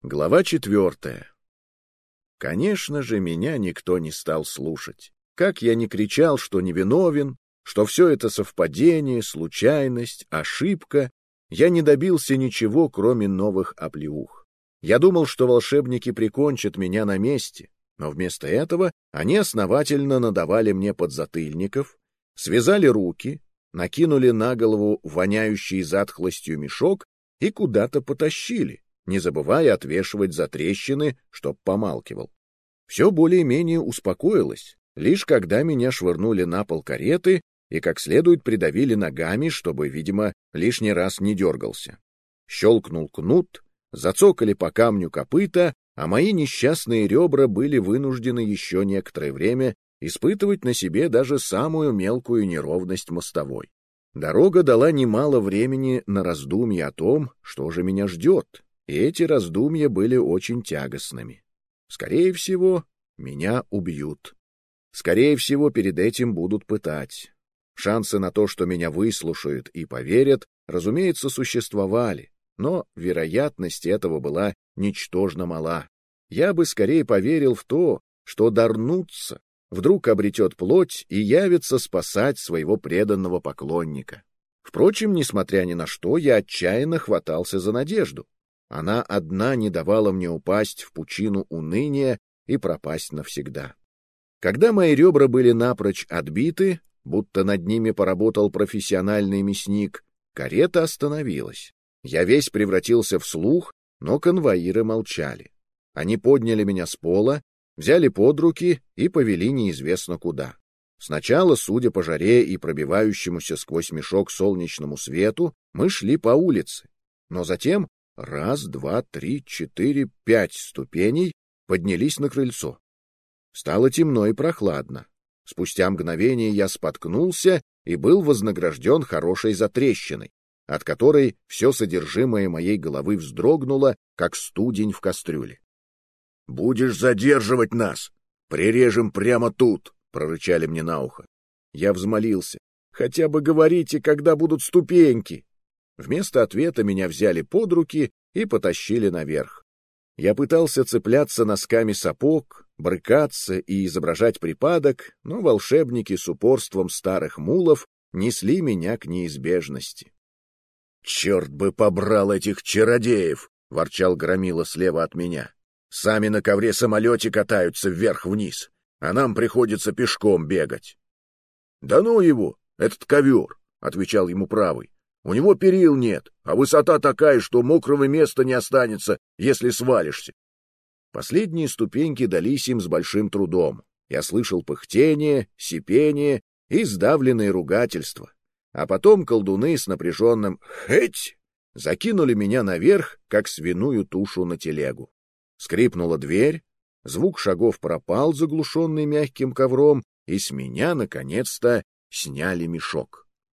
Глава 4. Конечно же, меня никто не стал слушать. Как я ни кричал, что невиновен, что все это совпадение, случайность, ошибка, я не добился ничего, кроме новых оплеух. Я думал, что волшебники прикончат меня на месте, но вместо этого они основательно надавали мне подзатыльников, связали руки, накинули на голову воняющий затхлостью мешок и куда-то потащили, не забывая отвешивать затрещины, чтоб помалкивал. Все более-менее успокоилось, лишь когда меня швырнули на пол кареты и как следует придавили ногами, чтобы, видимо, лишний раз не дергался. Щелкнул кнут, зацокали по камню копыта, а мои несчастные ребра были вынуждены еще некоторое время испытывать на себе даже самую мелкую неровность мостовой. Дорога дала немало времени на раздумья о том, что же меня ждет, и эти раздумья были очень тягостными. Скорее всего, меня убьют. Скорее всего, перед этим будут пытать. Шансы на то, что меня выслушают и поверят, разумеется, существовали, но вероятность этого была ничтожно мала. Я бы скорее поверил в то, что Дарнутца вдруг обретет плоть и явится спасать своего преданного поклонника. Впрочем, несмотря ни на что, я отчаянно хватался за надежду. Она одна не давала мне упасть в пучину уныния и пропасть навсегда. Когда мои ребра были напрочь отбиты, будто над ними поработал профессиональный мясник, карета остановилась. Я весь превратился в слух, но конвоиры молчали. Они подняли меня с пола, взяли под руки и повели неизвестно куда. Сначала, судя по жаре и пробивающемуся сквозь мешок солнечному свету, мы шли по улице, но затем раз, два, три, четыре, 5 ступеней поднялись на крыльцо. Стало темно и прохладно. Спустя мгновение я споткнулся и был вознагражден хорошей затрещиной, от которой все содержимое моей головы вздрогнуло, как студень в кастрюле. — Будешь задерживать нас? Прирежем прямо тут! — прорычали мне на ухо. Я взмолился. — Хотя бы говорите, когда будут ступеньки! Вместо ответа меня взяли под руки и потащили наверх. Я пытался цепляться носками сапог, брыкаться и изображать припадок, но волшебники с упорством старых мулов несли меня к неизбежности. — Черт бы побрал этих чародеев! — ворчал Громила слева от меня. — Сами на ковре-самолете катаются вверх-вниз, а нам приходится пешком бегать. — Да ну его, этот ковер! — отвечал ему правый. У него перил нет, а высота такая, что мокрого места не останется, если свалишься. Последние ступеньки дались им с большим трудом. Я слышал пыхтение, сипение и сдавленные ругательства. А потом колдуны с напряженным «Хэть!» закинули меня наверх, как свиную тушу на телегу. Скрипнула дверь, звук шагов пропал, заглушенный мягким ковром, и с меня, наконец-то, сняли мешок.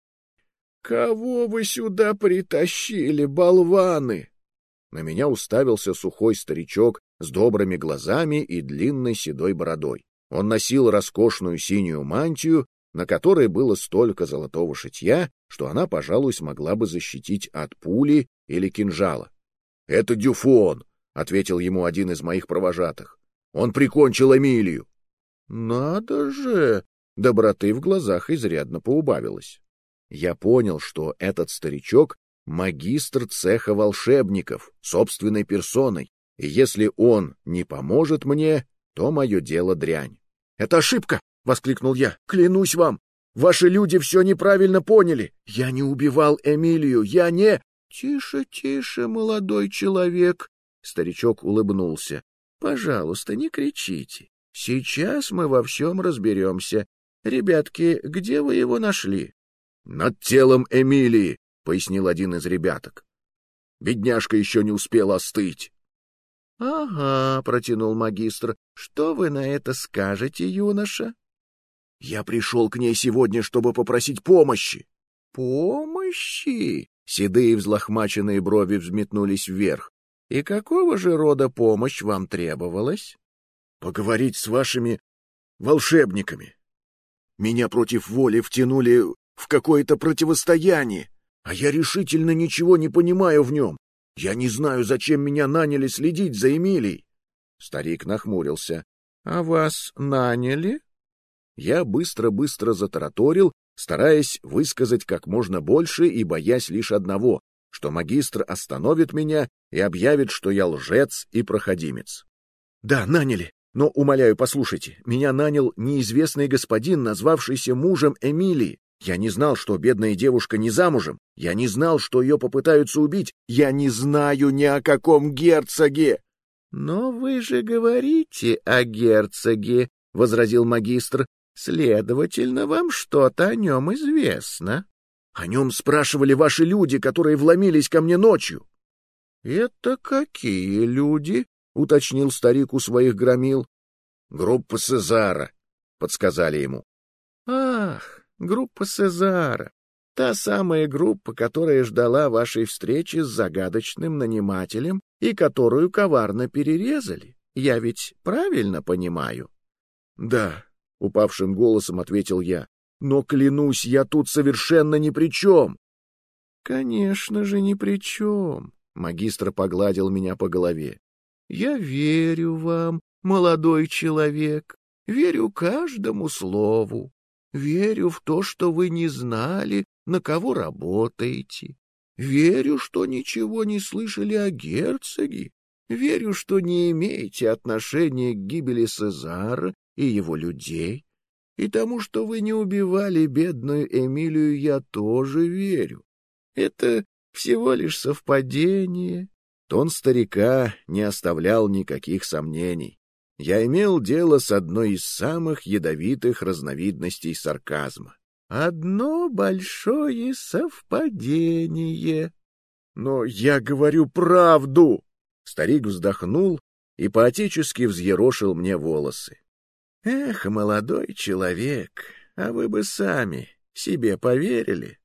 «Кого вы сюда притащили, болваны?» На меня уставился сухой старичок с добрыми глазами и длинной седой бородой. Он носил роскошную синюю мантию, на которой было столько золотого шитья, что она, пожалуй, смогла бы защитить от пули или кинжала. — Это Дюфон, — ответил ему один из моих провожатых. — Он прикончил Эмилию. — Надо же! Доброты в глазах изрядно поубавилось. Я понял, что этот старичок — магистр цеха волшебников, собственной персоной, и если он не поможет мне, то мое дело дрянь. — Это ошибка! — воскликнул я. — Клянусь вам! Ваши люди все неправильно поняли! Я не убивал Эмилию, я не... — Тише, тише, молодой человек! — старичок улыбнулся. — Пожалуйста, не кричите. Сейчас мы во всем разберемся. Ребятки, где вы его нашли? — Над телом Эмилии, — пояснил один из ребяток. Бедняжка еще не успела остыть. — Ага, — протянул магистр. — Что вы на это скажете, юноша? — Я пришел к ней сегодня, чтобы попросить помощи. — Помощи? Седые взлохмаченные брови взметнулись вверх. — И какого же рода помощь вам требовалась? — Поговорить с вашими волшебниками. Меня против воли втянули в какое-то противостояние, а я решительно ничего не понимаю в нем. Я не знаю, зачем меня наняли следить за Эмилией. Старик нахмурился. — А вас наняли? Я быстро-быстро затараторил, стараясь высказать как можно больше и боясь лишь одного, что магистр остановит меня и объявит, что я лжец и проходимец. — Да, наняли. Но, умоляю, послушайте, меня нанял неизвестный господин, назвавшийся мужем Эмилии. Я не знал, что бедная девушка не замужем. Я не знал, что ее попытаются убить. Я не знаю ни о каком герцоге. — Но вы же говорите о герцоге, — возразил магистр. — Следовательно, вам что-то о нем известно. — О нем спрашивали ваши люди, которые вломились ко мне ночью. — Это какие люди? — уточнил старик у своих громил. — Группа Сезара, — подсказали ему. — Ах, группа Сезара. Та самая группа, которая ждала вашей встречи с загадочным нанимателем и которую коварно перерезали. Я ведь правильно понимаю? — Да, — упавшим голосом ответил я. — Но, клянусь, я тут совершенно ни при чем. — Конечно же, ни при чем. Магистр погладил меня по голове. — Я верю вам, молодой человек, верю каждому слову. Верю в то, что вы не знали, на кого работаете. Верю, что ничего не слышали о герцоге. Верю, что не имеете отношения к гибели Сезара и его людей. И тому, что вы не убивали бедную Эмилию, я тоже верю. Это всего лишь совпадение. Тон старика не оставлял никаких сомнений. Я имел дело с одной из самых ядовитых разновидностей сарказма. Одно большое совпадение. Но я говорю правду. Старик вздохнул и поотечески взъерошил мне волосы. Эх, молодой человек, а вы бы сами себе поверили?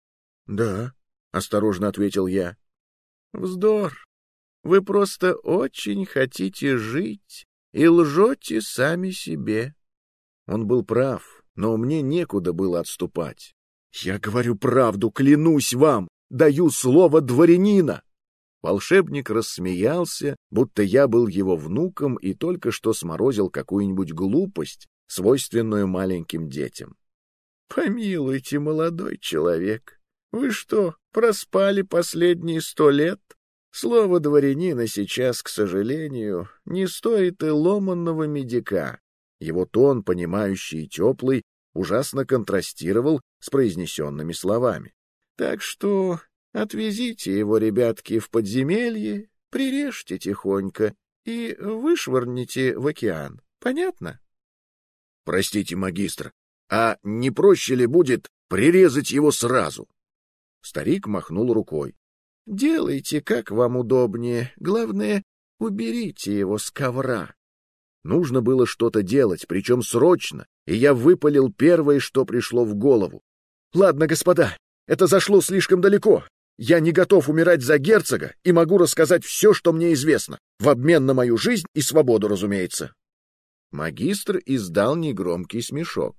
Да, осторожно ответил я. Вздор. Вы просто очень хотите жить и лжете сами себе. Он был прав, но мне некуда было отступать. Я говорю правду, клянусь вам, даю слово дворянина. Волшебник рассмеялся, будто я был его внуком и только что сморозил какую-нибудь глупость, свойственную маленьким детям. Помилуйте, молодой человек, вы что, проспали последние 100 лет? Слово дворянина сейчас, к сожалению, не стоит и ломанного медика. Его тон, понимающий и теплый, ужасно контрастировал с произнесенными словами. Так что отвезите его, ребятки, в подземелье, прирежьте тихонько и вышвырните в океан. Понятно? Простите, магистр, а не проще ли будет прирезать его сразу? Старик махнул рукой. Делайте, как вам удобнее. Главное, уберите его с ковра. Нужно было что-то делать, причем срочно, и я выпалил первое, что пришло в голову. Ладно, господа, это зашло слишком далеко. Я не готов умирать за герцога и могу рассказать все, что мне известно, в обмен на мою жизнь и свободу, разумеется. Магистр издал негромкий смешок.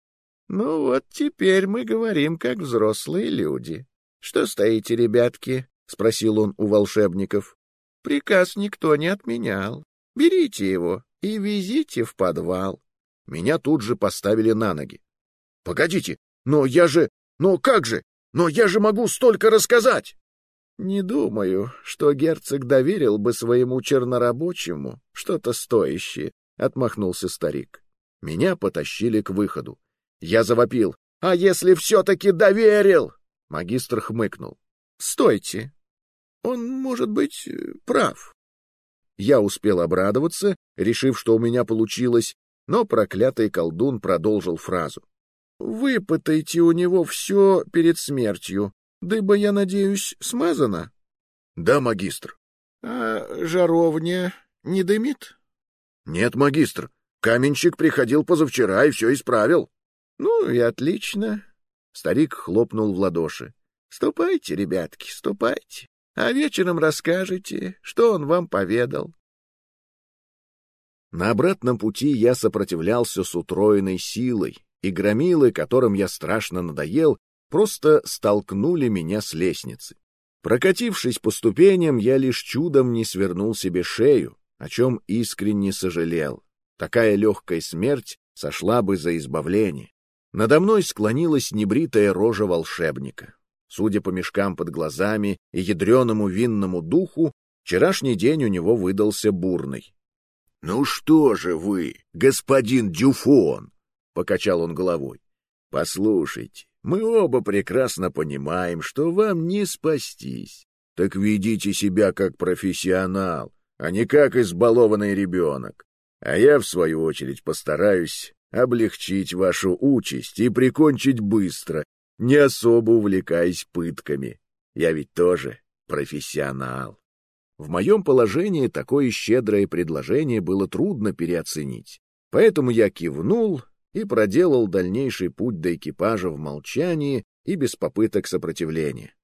Ну вот теперь мы говорим, как взрослые люди. Что стоите, ребятки? — спросил он у волшебников. — Приказ никто не отменял. Берите его и везите в подвал. Меня тут же поставили на ноги. — Погодите, но я же... Но как же? Но я же могу столько рассказать! — Не думаю, что герцог доверил бы своему чернорабочему что-то стоящее, — отмахнулся старик. Меня потащили к выходу. Я завопил. — А если все-таки доверил? Магистр хмыкнул. — Стойте. Он, может быть, прав. Я успел обрадоваться, решив, что у меня получилось, но проклятый колдун продолжил фразу. — Выпытайте у него все перед смертью, дыба, я надеюсь, смазана? — Да, магистр. — А жаровня не дымит? — Нет, магистр. Каменщик приходил позавчера и все исправил. — Ну и отлично. Старик хлопнул в ладоши. — Ступайте, ребятки, ступайте. А вечером расскажете, что он вам поведал. На обратном пути я сопротивлялся с утроенной силой, и громилы, которым я страшно надоел, просто столкнули меня с лестницы. Прокатившись по ступеням, я лишь чудом не свернул себе шею, о чем искренне сожалел. Такая легкая смерть сошла бы за избавление. Надо мной склонилась небритая рожа волшебника. Судя по мешкам под глазами и ядреному винному духу, вчерашний день у него выдался бурный. — Ну что же вы, господин Дюфон? — покачал он головой. — Послушайте, мы оба прекрасно понимаем, что вам не спастись. Так ведите себя как профессионал, а не как избалованный ребенок. А я, в свою очередь, постараюсь облегчить вашу участь и прикончить быстро, не особо увлекаясь пытками. Я ведь тоже профессионал. В моем положении такое щедрое предложение было трудно переоценить, поэтому я кивнул и проделал дальнейший путь до экипажа в молчании и без попыток сопротивления.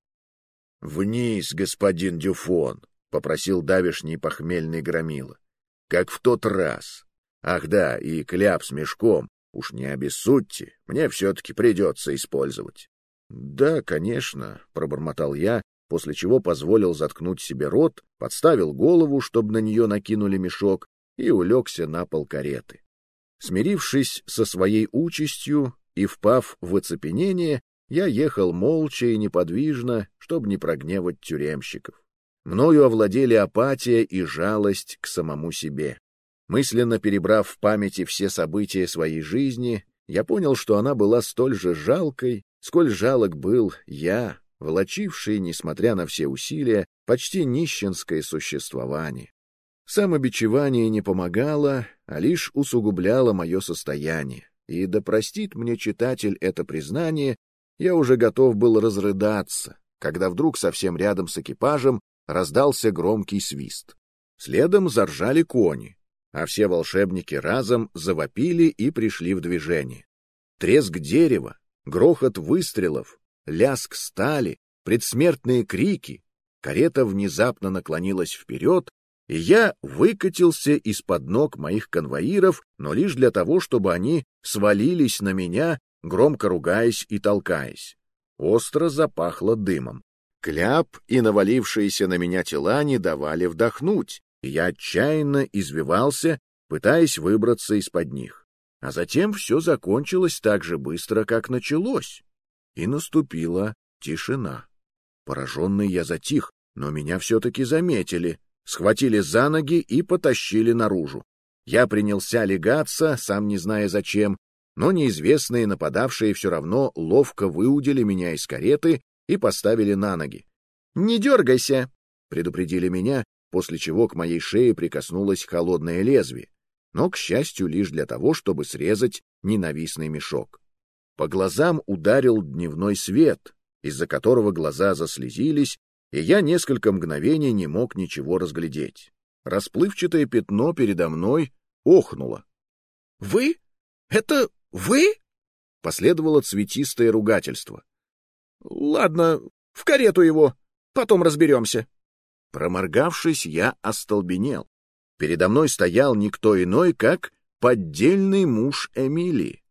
— Вниз, господин Дюфон, — попросил давешний похмельный громила. — Как в тот раз. Ах да, и кляп с мешком. Уж не обессудьте, мне все-таки придется использовать. — Да, конечно, — пробормотал я, после чего позволил заткнуть себе рот, подставил голову, чтобы на нее накинули мешок, и улегся на пол кареты. Смирившись со своей участью и впав в оцепенение, я ехал молча и неподвижно, чтобы не прогневать тюремщиков. Мною овладели апатия и жалость к самому себе. Мысленно перебрав в памяти все события своей жизни, я понял, что она была столь же жалкой, сколь жалок был я, влачивший, несмотря на все усилия, почти нищенское существование. Самобичевание не помогало, а лишь усугубляло мое состояние, и да простит мне читатель это признание, я уже готов был разрыдаться, когда вдруг совсем рядом с экипажем раздался громкий свист. Следом заржали кони, а все волшебники разом завопили и пришли в движение. Треск дерева, грохот выстрелов, лязг стали, предсмертные крики. Карета внезапно наклонилась вперед, и я выкатился из-под ног моих конвоиров, но лишь для того, чтобы они свалились на меня, громко ругаясь и толкаясь. Остро запахло дымом. Кляп и навалившиеся на меня тела не давали вдохнуть, и я отчаянно извивался, пытаясь выбраться из-под них. А затем все закончилось так же быстро, как началось, и наступила тишина. Пораженный я затих, но меня все-таки заметили, схватили за ноги и потащили наружу. Я принялся лягаться, сам не зная зачем, но неизвестные нападавшие все равно ловко выудили меня из кареты и поставили на ноги. — Не дергайся! — предупредили меня, после чего к моей шее прикоснулось холодное лезвие, но, к счастью, лишь для того, чтобы срезать ненавистный мешок. По глазам ударил дневной свет, из-за которого глаза заслезились, и я несколько мгновений не мог ничего разглядеть. Расплывчатое пятно передо мной охнуло. — Вы? Это вы? — последовало цветистое ругательство. — Ладно, в карету его, потом разберемся. Проморгавшись, я остолбенел. Передо мной стоял никто иной, как поддельный муж Эмилии.